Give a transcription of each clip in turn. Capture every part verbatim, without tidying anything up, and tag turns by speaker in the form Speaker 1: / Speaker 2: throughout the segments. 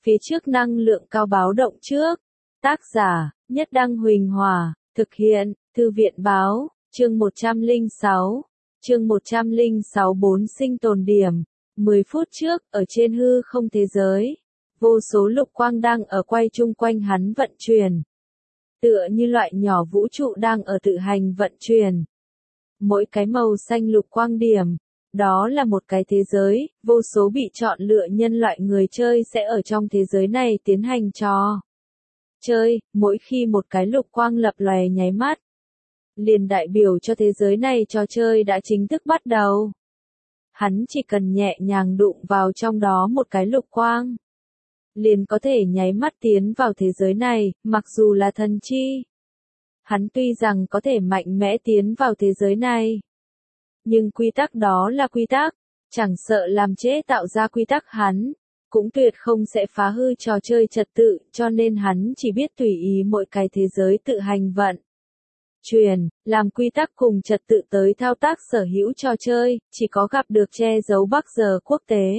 Speaker 1: Phía trước năng lượng cao báo động trước. Tác giả, Nhất Đăng Huỳnh Hòa, thực hiện, Thư viện Báo, chương một trăm lẻ sáu, chương một trăm lẻ sáu bốn sinh tồn điểm. mười phút trước, ở trên hư không thế giới, vô số lục quang đang ở quay chung quanh hắn vận chuyển. Tựa như loại nhỏ vũ trụ đang ở tự hành vận chuyển. Mỗi cái màu xanh lục quang điểm, đó là một cái thế giới, vô số bị chọn lựa nhân loại người chơi sẽ ở trong thế giới này tiến hành trò chơi, mỗi khi một cái lục quang lập lòe nháy mắt, liền đại biểu cho thế giới này trò chơi đã chính thức bắt đầu. Hắn chỉ cần nhẹ nhàng đụng vào trong đó một cái lục quang, liền có thể nháy mắt tiến vào thế giới này, mặc dù là thần chi. Hắn tuy rằng có thể mạnh mẽ tiến vào thế giới này, nhưng quy tắc đó là quy tắc, chẳng sợ làm chế tạo ra quy tắc hắn, cũng tuyệt không sẽ phá hư trò chơi trật tự, cho nên hắn chỉ biết tùy ý mỗi cái thế giới tự hành vận chuyển, làm quy tắc cùng trật tự tới thao tác sở hữu trò chơi, chỉ có gặp được che giấu Bắc giờ quốc tế,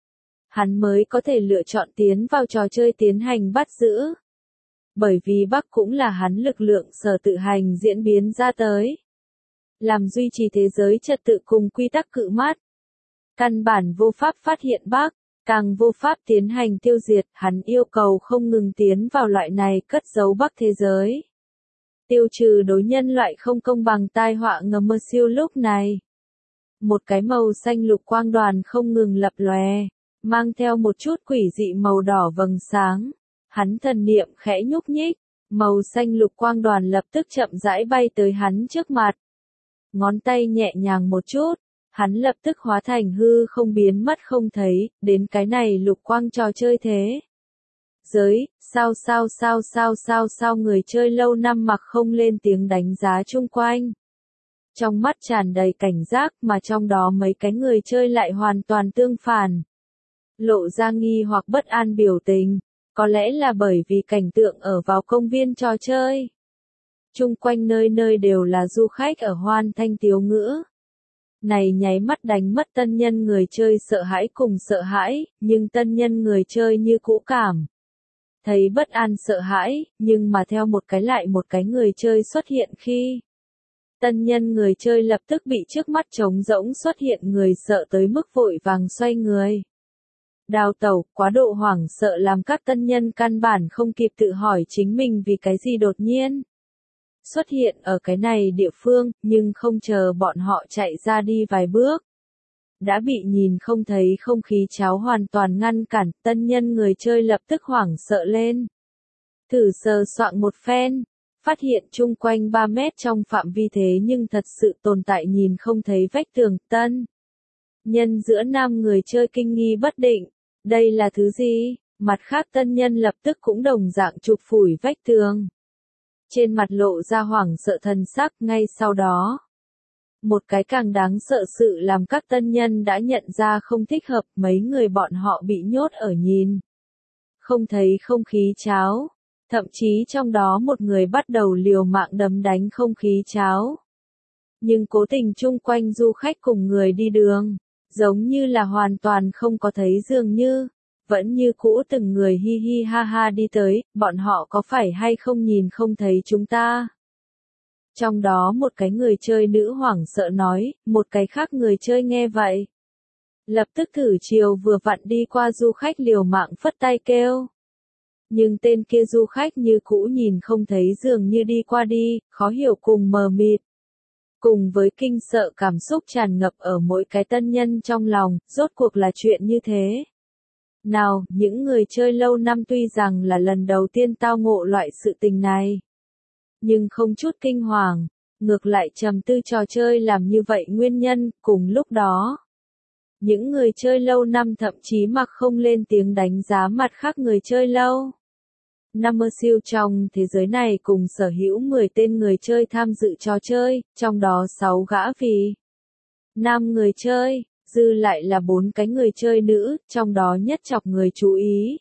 Speaker 1: hắn mới có thể lựa chọn tiến vào trò chơi tiến hành bắt giữ. Bởi vì Bắc cũng là hắn lực lượng sở tự hành diễn biến ra tới, làm duy trì thế giới trật tự cùng quy tắc cự mắt. Căn bản vô pháp phát hiện Bắc, càng vô pháp tiến hành tiêu diệt, hắn yêu cầu không ngừng tiến vào loại này cất giấu Bắc thế giới. Tiêu trừ đối nhân loại không công bằng tai họa ngầm mơ siêu lúc này. Một cái màu xanh lục quang đoàn không ngừng lập lòe, mang theo một chút quỷ dị màu đỏ vầng sáng. Hắn thần niệm khẽ nhúc nhích, màu xanh lục quang đoàn lập tức chậm rãi bay tới hắn trước mặt. Ngón tay nhẹ nhàng một chút, hắn lập tức hóa thành hư không biến mất không thấy, đến cái này lục quang trò chơi thế giới, sao sao sao sao sao sao người chơi lâu năm mặc không lên tiếng đánh giá chung quanh. Trong mắt tràn đầy cảnh giác mà trong đó mấy cái người chơi lại hoàn toàn tương phản. Lộ ra nghi hoặc bất an biểu tình, có lẽ là bởi vì cảnh tượng ở vào công viên trò chơi. Chung quanh nơi nơi đều là du khách ở hoan thanh tiếu ngữ. Này nháy mắt đánh mất tân nhân người chơi sợ hãi cùng sợ hãi, nhưng tân nhân người chơi như cũ cảm thấy bất an sợ hãi, nhưng mà theo một cái lại một cái người chơi xuất hiện khi tân nhân người chơi lập tức bị trước mắt trống rỗng xuất hiện người sợ tới mức vội vàng xoay người. Đào tẩu, quá độ hoảng sợ làm các tân nhân căn bản không kịp tự hỏi chính mình vì cái gì đột nhiên xuất hiện ở cái này địa phương, nhưng không chờ bọn họ chạy ra đi vài bước. Đã bị nhìn không thấy không khí cháo hoàn toàn ngăn cản, tân nhân người chơi lập tức hoảng sợ lên. Thử sờ soạng một phen, phát hiện chung quanh ba mét trong phạm vi thế nhưng thật sự tồn tại nhìn không thấy vách tường, tân nhân giữa nam người chơi kinh nghi bất định. Đây là thứ gì? Mặt khác tân nhân lập tức cũng đồng dạng chụp phủi vách tường. Trên mặt lộ ra hoảng sợ thần sắc, ngay sau đó. Một cái càng đáng sợ sự làm các tân nhân đã nhận ra không thích hợp, mấy người bọn họ bị nhốt ở nhìn không thấy không khí cháo. Thậm chí trong đó một người bắt đầu liều mạng đấm đánh không khí cháo. Nhưng cố tình chung quanh du khách cùng người đi đường, giống như là hoàn toàn không có thấy dường như, vẫn như cũ từng người hi hi ha ha đi tới, bọn họ có phải hay không nhìn không thấy chúng ta. Trong đó một cái người chơi nữ hoảng sợ nói, một cái khác người chơi nghe vậy. Lập tức thử chiều vừa vặn đi qua du khách liều mạng phất tay kêu. Nhưng tên kia du khách như cũ nhìn không thấy dường như đi qua đi, khó hiểu cùng mờ mịt. Cùng với kinh sợ cảm xúc tràn ngập ở mỗi cái tân nhân trong lòng, rốt cuộc là chuyện như thế. Nào, những người chơi lâu năm tuy rằng là lần đầu tiên tao ngộ loại sự tình này, nhưng không chút kinh hoàng, ngược lại trầm tư trò chơi làm như vậy nguyên nhân, cùng lúc đó. Những người chơi lâu năm thậm chí mặc không lên tiếng đánh giá mặt khác người chơi lâu năm mơ siêu trong thế giới này cùng sở hữu mười tên người chơi tham dự trò chơi, trong đó sáu gã vì nam người chơi, dư lại là bốn cái người chơi nữ, trong đó nhất chọc người chú ý.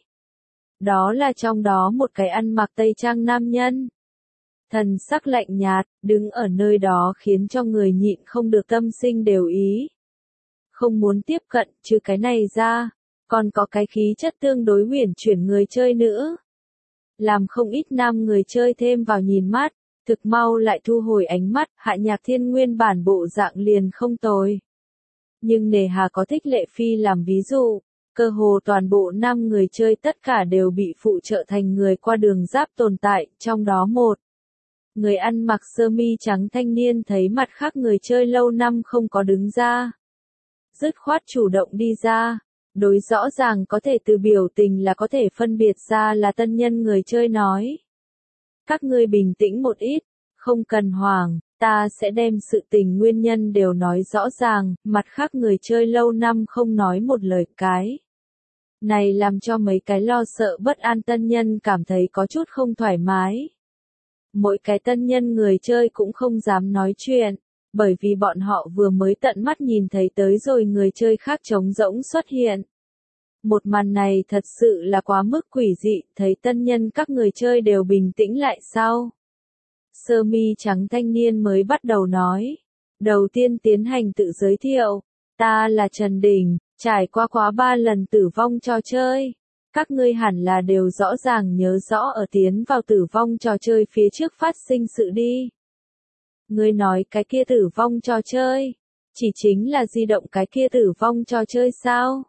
Speaker 1: Đó là trong đó một cái ăn mặc tây trang nam nhân. Thần sắc lạnh nhạt, đứng ở nơi đó khiến cho người nhịn không được tâm sinh đều ý. Không muốn tiếp cận, chứ cái này ra. còn có cái khí chất tương đối uyển chuyển người chơi nữa. Làm không ít nam người chơi thêm vào nhìn mắt, thực mau lại thu hồi ánh mắt, Hạ Nhạc Thiên nguyên bản bộ dạng liền không tồi. Nhưng nề hà có Thích Lệ Phi làm ví dụ, cơ hồ toàn bộ nam người chơi tất cả đều bị phụ trợ thành người qua đường giáp tồn tại, trong đó một. Người ăn mặc sơ mi trắng thanh niên thấy mặt khác người chơi lâu năm không có đứng ra. Dứt khoát chủ động đi ra. Đối rõ ràng có thể từ biểu tình là có thể phân biệt ra là tân nhân người chơi nói. Các ngươi bình tĩnh một ít, không cần hoảng, ta sẽ đem sự tình nguyên nhân đều nói rõ ràng, mặt khác người chơi lâu năm không nói một lời cái. Này làm cho mấy cái lo sợ bất an tân nhân cảm thấy có chút không thoải mái. Mỗi cái tân nhân người chơi cũng không dám nói chuyện, bởi vì bọn họ vừa mới tận mắt nhìn thấy tới rồi người chơi khác trống rỗng xuất hiện. Một màn này thật sự là quá mức quỷ dị, thấy tân nhân các người chơi đều bình tĩnh lại sau. Sơ mi trắng thanh niên mới bắt đầu nói. Đầu tiên tiến hành tự giới thiệu. Ta là Trần Đình, trải qua quá ba lần tử vong trò chơi. Các ngươi hẳn là đều rõ ràng nhớ rõ ở tiến vào tử vong trò chơi phía trước phát sinh sự đi. Ngươi nói cái kia tử vong trò chơi, chỉ chính là di động cái kia tử vong trò chơi sao?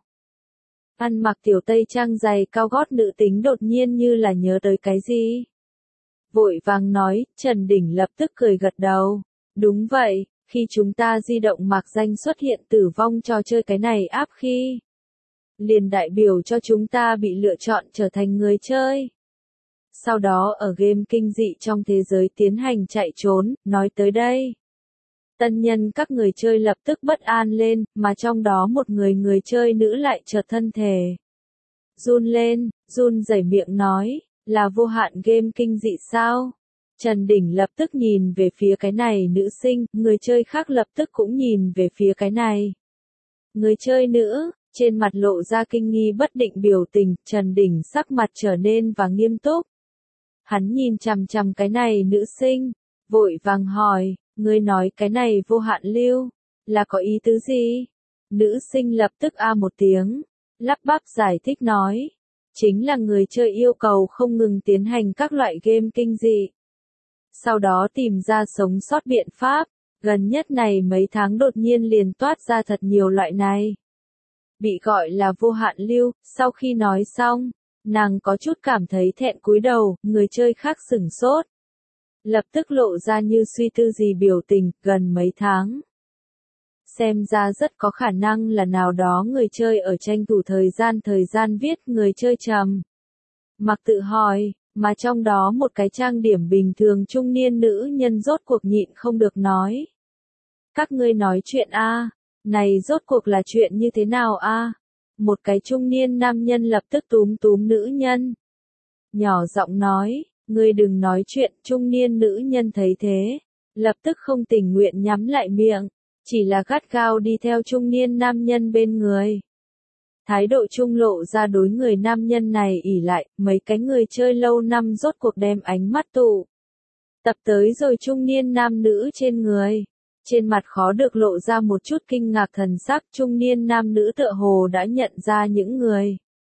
Speaker 1: Ăn mặc tiểu tây trang giày cao gót nữ tính đột nhiên như là nhớ tới cái gì. Vội vàng nói, Trần Đình lập tức cười gật đầu. Đúng vậy, khi chúng ta di động mạc danh xuất hiện tử vong trò chơi cái này áp khi. Liền đại biểu cho chúng ta bị lựa chọn trở thành người chơi. Sau đó ở game kinh dị trong thế giới tiến hành chạy trốn, nói tới đây. Tân nhân các người chơi lập tức bất an lên, mà trong đó một người người chơi nữ lại chợt thân thể. Run lên, run rẩy miệng nói, là vô hạn game kinh dị sao? Trần Đình lập tức nhìn về phía cái này nữ sinh, người chơi khác lập tức cũng nhìn về phía cái này. Người chơi nữ, trên mặt lộ ra kinh nghi bất định biểu tình, Trần Đình sắc mặt trở nên và nghiêm túc. Hắn nhìn chằm chằm cái này nữ sinh, vội vàng hỏi, ngươi nói cái này vô hạn lưu, là có ý tứ gì? Nữ sinh lập tức a một tiếng, lắp bắp giải thích nói, chính là người chơi yêu cầu không ngừng tiến hành các loại game kinh dị. Sau đó tìm ra sống sót biện pháp, gần nhất này mấy tháng đột nhiên liền toát ra thật nhiều loại này. Bị gọi là vô hạn lưu, sau khi nói xong, nàng có chút cảm thấy thẹn cúi đầu, người chơi khác sửng sốt. Lập tức lộ ra như suy tư gì biểu tình, gần mấy tháng. Xem ra rất có khả năng là nào đó người chơi ở tranh thủ thời gian thời gian viết người chơi trầm. Mặc tự hỏi, mà trong đó một cái trang điểm bình thường trung niên nữ nhân rốt cuộc nhịn không được nói. Các ngươi nói chuyện a, này rốt cuộc là chuyện như thế nào a? Một cái trung niên nam nhân lập tức túm túm nữ nhân. Nhỏ giọng nói, ngươi đừng nói chuyện, trung niên nữ nhân thấy thế. Lập tức không tình nguyện nhắm lại miệng, chỉ là gắt gao đi theo trung niên nam nhân bên người. Thái độ trung lộ ra đối người nam nhân này ỉ lại, mấy cái người chơi lâu năm rốt cuộc đem ánh mắt tụ. Tập tới rồi trung niên nam nữ trên người. Trên mặt khó được lộ ra một chút kinh ngạc thần sắc, trung niên nam nữ tựa hồ đã nhận ra những người.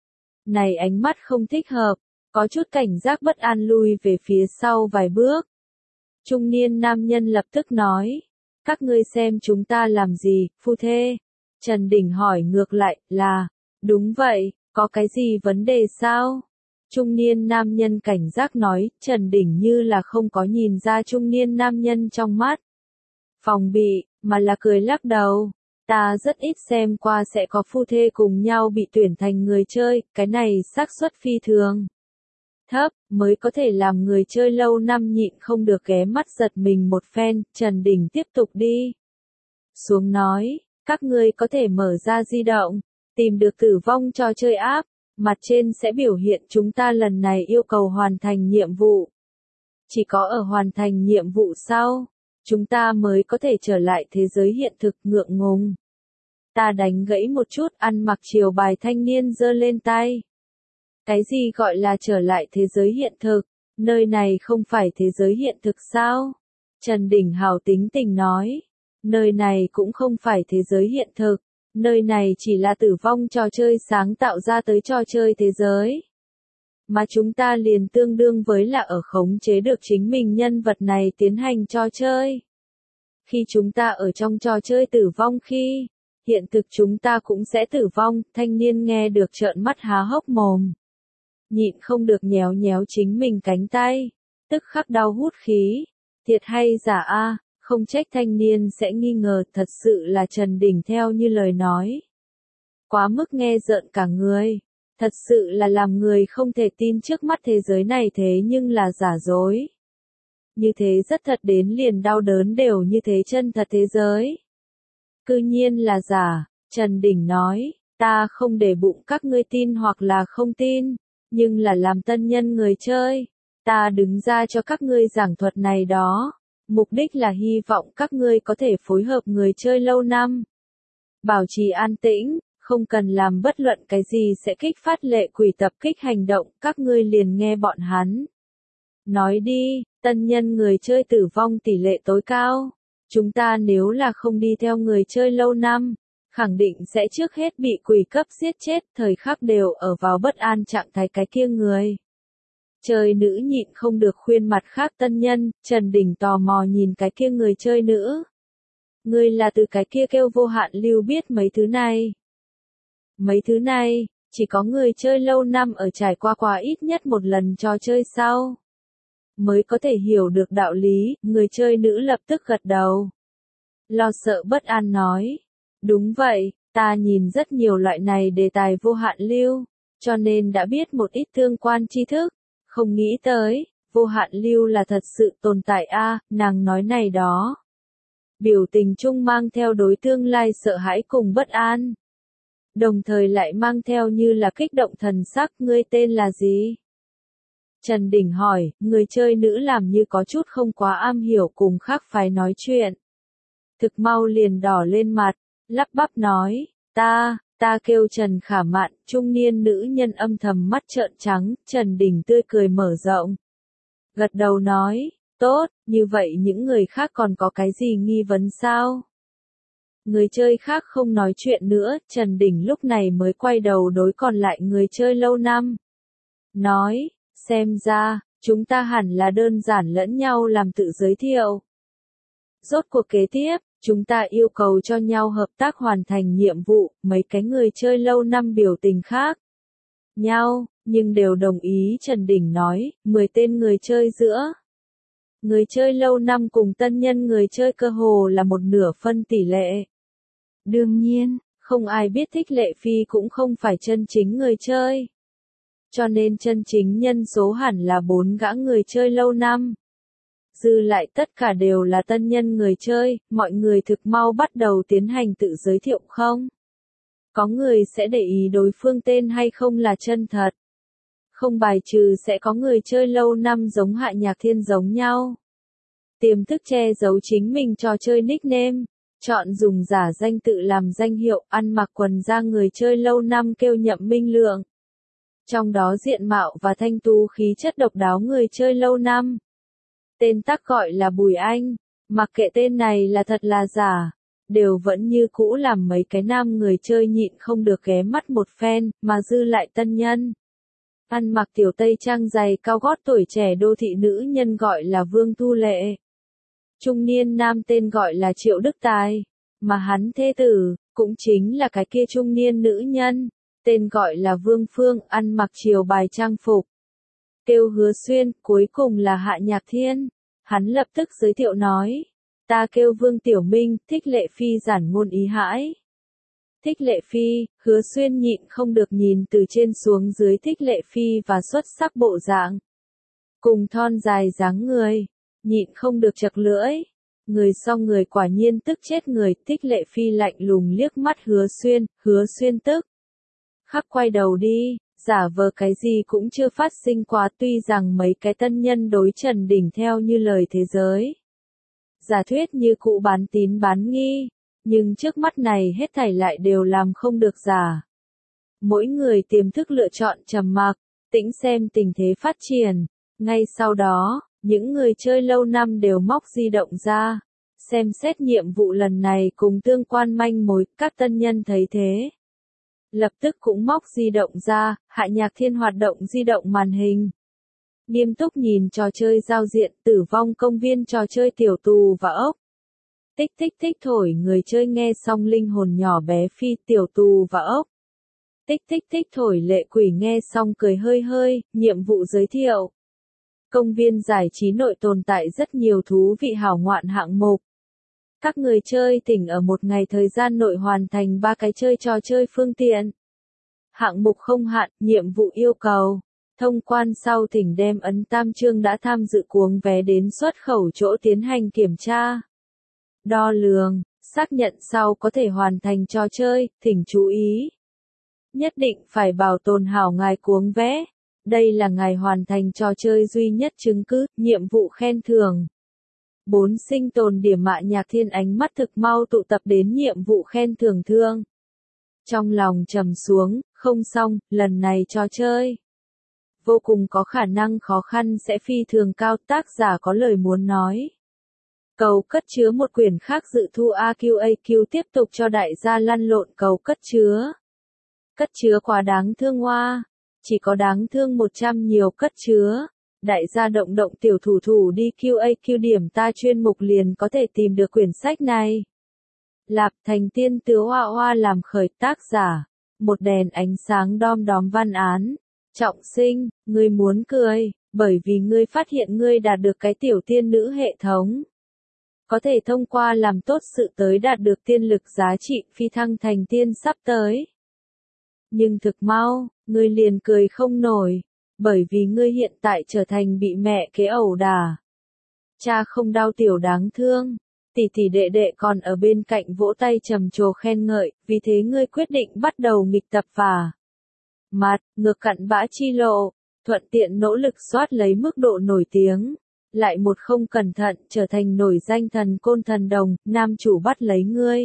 Speaker 1: Này ánh mắt không thích hợp, có chút cảnh giác bất an lui về phía sau vài bước. Trung niên nam nhân lập tức nói, các ngươi xem chúng ta làm gì, phu thê? Trần Đình hỏi ngược lại, là, đúng vậy, có cái gì vấn đề sao? Trung niên nam nhân cảnh giác nói, Trần Đình như là không có nhìn ra trung niên nam nhân trong mắt. Phòng bị, mà là cười lắc đầu. Ta rất ít xem qua sẽ có phu thê cùng nhau bị tuyển thành người chơi, cái này xác suất phi thường thấp, mới có thể làm người chơi lâu năm nhịn không được ghé mắt giật mình một phen, Trần Đình tiếp tục đi. Xuống nói, các ngươi có thể mở ra di động, tìm được tử vong trò chơi app, mặt trên sẽ biểu hiện chúng ta lần này yêu cầu hoàn thành nhiệm vụ. Chỉ có ở hoàn thành nhiệm vụ sau, chúng ta mới có thể trở lại thế giới hiện thực ngượng ngùng. Ta đánh gãy một chút, ăn mặc chiều bài thanh niên giơ lên tay. Cái gì gọi là trở lại thế giới hiện thực? Nơi này không phải thế giới hiện thực sao? Trần Đình Hào tính tình nói. Nơi này cũng không phải thế giới hiện thực. Nơi này chỉ là tử vong trò chơi sáng tạo ra tới trò chơi thế giới. Mà chúng ta liền tương đương với là ở khống chế được chính mình nhân vật này tiến hành trò chơi. Khi chúng ta ở trong trò chơi tử vong khi, hiện thực chúng ta cũng sẽ tử vong, thanh niên nghe được trợn mắt há hốc mồm. Nhịn không được nhéo nhéo chính mình cánh tay, tức khắc đau hút khí, thiệt hay giả a, không trách thanh niên sẽ nghi ngờ thật sự là Trần Đình theo như lời nói. Quá mức nghe rợn cả người, thật sự là làm người không thể tin trước mắt thế giới này thế nhưng là giả dối. Như thế rất thật đến liền đau đớn đều như thế chân thật thế giới. Cư nhiên là giả, Trần Đình nói, ta không để bụng các ngươi tin hoặc là không tin, nhưng là làm tân nhân người chơi, ta đứng ra cho các ngươi giảng thuật này đó, mục đích là hy vọng các ngươi có thể phối hợp người chơi lâu năm. Bảo trì an tĩnh, không cần làm bất luận cái gì sẽ kích phát lệ quỷ tập kích hành động, các ngươi liền nghe bọn hắn. Nói đi, tân nhân người chơi tử vong tỷ lệ tối cao. Chúng ta nếu là không đi theo người chơi lâu năm, khẳng định sẽ trước hết bị quỷ cấp giết chết, thời khắc đều ở vào bất an trạng thái cái kia người. Chơi nữ nhịn không được khuyên mặt khác tân nhân, Trần Đình tò mò nhìn cái kia người chơi nữ. Ngươi là từ cái kia kêu vô hạn lưu biết mấy thứ này. Mấy thứ này, chỉ có người chơi lâu năm ở trải qua quá ít nhất một lần trò chơi sau. Mới có thể hiểu được đạo lý, người chơi nữ lập tức gật đầu. Lo sợ bất an nói. Đúng vậy, ta nhìn rất nhiều loại này đề tài vô hạn lưu, cho nên đã biết một ít tương quan tri thức. Không nghĩ tới, vô hạn lưu là thật sự tồn tại a, nàng nói này đó. Biểu tình chung mang theo đối tương lai sợ hãi cùng bất an. Đồng thời lại mang theo như là kích động thần sắc, ngươi tên là gì? Trần Đình hỏi, người chơi nữ làm như có chút không quá am hiểu cùng khác phái nói chuyện. Thực mau liền đỏ lên mặt, lắp bắp nói, ta, ta kêu Trần Khả Mạn, trung niên nữ nhân âm thầm mắt trợn trắng, Trần Đình tươi cười mở rộng. Gật đầu nói, tốt, như vậy những người khác còn có cái gì nghi vấn sao? Người chơi khác không nói chuyện nữa, Trần Đình lúc này mới quay đầu đối còn lại người chơi lâu năm. Nói, xem ra, chúng ta hẳn là đơn giản lẫn nhau làm tự giới thiệu. Rốt cuộc kế tiếp, chúng ta yêu cầu cho nhau hợp tác hoàn thành nhiệm vụ, mấy cái người chơi lâu năm biểu tình khác nhau, nhưng đều đồng ý. Trần Đình nói, mười tên người chơi giữa. Người chơi lâu năm cùng tân nhân người chơi cơ hồ là một nửa phân tỷ lệ. Đương nhiên, không ai biết Thích Lệ Phi cũng không phải chân chính người chơi. Cho nên chân chính nhân số hẳn là bốn gã người chơi lâu năm. Dư lại tất cả đều là tân nhân người chơi, mọi người thực mau bắt đầu tiến hành tự giới thiệu không? Có người sẽ để ý đối phương tên hay không là chân thật. Không bài trừ sẽ có người chơi lâu năm giống Hạ Nhạc Thiên giống nhau. Tiềm thức che giấu chính mình trò chơi nickname, chọn dùng giả danh tự làm danh hiệu, ăn mặc quần da người chơi lâu năm kêu Nhậm Minh Lượng. Trong đó diện mạo và thanh tú khí chất độc đáo người chơi lâu năm. Tên tắc gọi là Bùi Anh, mặc kệ tên này là thật là giả, đều vẫn như cũ làm mấy cái nam người chơi nhịn không được ghé mắt một phen, mà dư lại tân nhân. Ăn mặc tiểu tây trang dày cao gót tuổi trẻ đô thị nữ nhân gọi là Vương Thu Lệ. Trung niên nam tên gọi là Triệu Đức Tài, mà hắn thê tử, cũng chính là cái kia trung niên nữ nhân, tên gọi là Vương Phương, ăn mặc triều bài trang phục. Kêu Hứa Xuyên, cuối cùng là Hạ Nhạc Thiên. Hắn lập tức giới thiệu nói, ta kêu Vương Tiểu Minh, Thích Lệ Phi giản ngôn ý hãi. Thích Lệ Phi, Hứa Xuyên nhịn không được nhìn từ trên xuống dưới Thích Lệ Phi và xuất sắc bộ dạng. Cùng thon dài dáng người, nhịn không được chật lưỡi. Người so người quả nhiên tức chết người, Thích Lệ Phi lạnh lùng liếc mắt Hứa Xuyên, Hứa Xuyên tức khắc quay đầu đi, giả vờ cái gì cũng chưa phát sinh quá, tuy rằng mấy cái tân nhân đối Trần Đình theo như lời thế giới. Giả thuyết như cụ bán tín bán nghi, nhưng trước mắt này hết thảy lại đều làm không được giả. Mỗi người tiềm thức lựa chọn trầm mặc, tĩnh xem tình thế phát triển. Ngay sau đó, những người chơi lâu năm đều móc di động ra, xem xét nhiệm vụ lần này cùng tương quan manh mối, các tân nhân thấy thế. Lập tức cũng móc di động ra, Hạ Nhạc Thiên hoạt động di động màn hình. Nghiêm túc nhìn trò chơi giao diện, tử vong công viên trò chơi tiểu tù và ốc. Tích tích tích thổi người chơi nghe xong linh hồn nhỏ bé phi tiểu tù và ốc. Tích tích tích thổi lệ quỷ nghe xong cười hơi hơi, nhiệm vụ giới thiệu. Công viên giải trí nội tồn tại rất nhiều thú vị hảo ngoạn hạng mục. Các người chơi thỉnh ở một ngày thời gian nội hoàn thành ba cái chơi trò chơi phương tiện. Hạng mục không hạn, nhiệm vụ yêu cầu. Thông quan sau thỉnh đem ấn tam chương đã tham dự cuống vé đến xuất khẩu chỗ tiến hành kiểm tra. Đo lường, xác nhận sau có thể hoàn thành trò chơi, thỉnh chú ý. Nhất định phải bảo tồn hảo ngài cuống vé. Đây là ngài hoàn thành trò chơi duy nhất chứng cứ, nhiệm vụ khen thưởng. Bốn sinh tồn điểm Hạ Nhạc Thiên ánh mắt thực mau tụ tập đến nhiệm vụ khen thưởng thương. Trong lòng trầm xuống, không xong, lần này trò chơi. Vô cùng có khả năng khó khăn sẽ phi thường cao, tác giả có lời muốn nói. Cầu cất chứa một quyển khác dự thu a quy a quy tiếp tục cho đại gia lăn lộn cầu cất chứa. Cất chứa quá đáng thương hoa. Chỉ có đáng thương một trăm nhiều cất chứa. Đại gia động động tiểu thủ thủ đi quy a quy điểm ta chuyên mục liền có thể tìm được quyển sách này. Lạp Thành Tiên Tứ Hoa Hoa làm khởi tác giả. Một đèn ánh sáng đom đóm văn án. Trọng sinh, ngươi muốn cười, bởi vì ngươi phát hiện ngươi đạt được cái tiểu tiên nữ hệ thống. Có thể thông qua làm tốt sự tới đạt được tiên lực giá trị phi thăng thành tiên sắp tới. Nhưng thực mau, ngươi liền cười không nổi, bởi vì ngươi hiện tại trở thành bị mẹ kế ẩu đả. Cha không đau tiểu đáng thương, tỷ tỷ đệ đệ còn ở bên cạnh vỗ tay trầm trồ khen ngợi, vì thế ngươi quyết định bắt đầu nghịch tập và mặt, ngược cặn bã chi lộ, thuận tiện nỗ lực soát lấy mức độ nổi tiếng. Lại một không cẩn thận trở thành nổi danh thần côn thần đồng, nam chủ bắt lấy ngươi.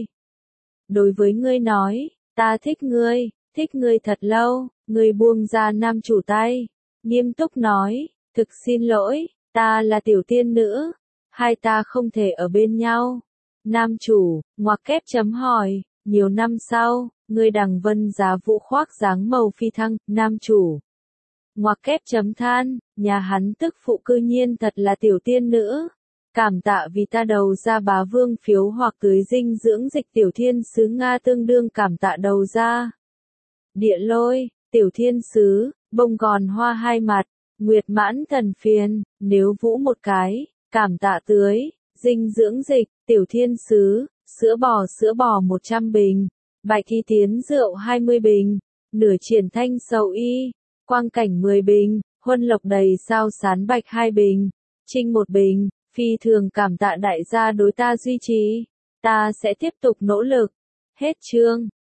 Speaker 1: Đối với ngươi nói, ta thích ngươi, thích ngươi thật lâu, ngươi buông ra nam chủ tay. Nghiêm túc nói, thực xin lỗi, ta là tiểu tiên nữ, hai ta không thể ở bên nhau. Nam chủ, ngoặc kép chấm hỏi, nhiều năm sau, ngươi đằng vân giá vũ khoác dáng màu phi thăng, nam chủ. Ngoặc kép chấm than, nhà hắn tức phụ cư nhiên thật là tiểu tiên nữ. Cảm tạ vì ta đầu ra bá vương phiếu hoặc tưới dinh dưỡng dịch tiểu thiên sứ Nga tương đương cảm tạ đầu ra. Địa lôi, tiểu thiên sứ, bông gòn hoa hai mặt, nguyệt mãn thần phiền, nếu vũ một cái, cảm tạ tưới, dinh dưỡng dịch, tiểu thiên sứ, sữa bò sữa bò một trăm bình, bạch thi tiến rượu hai mươi bình, nửa triển thanh sầu y. Quang cảnh mười bình, huân lộc đầy sao sán bạch hai bình, trinh một bình, phi thường cảm tạ đại gia đối ta duy trì, ta sẽ tiếp tục nỗ lực. Hết chương.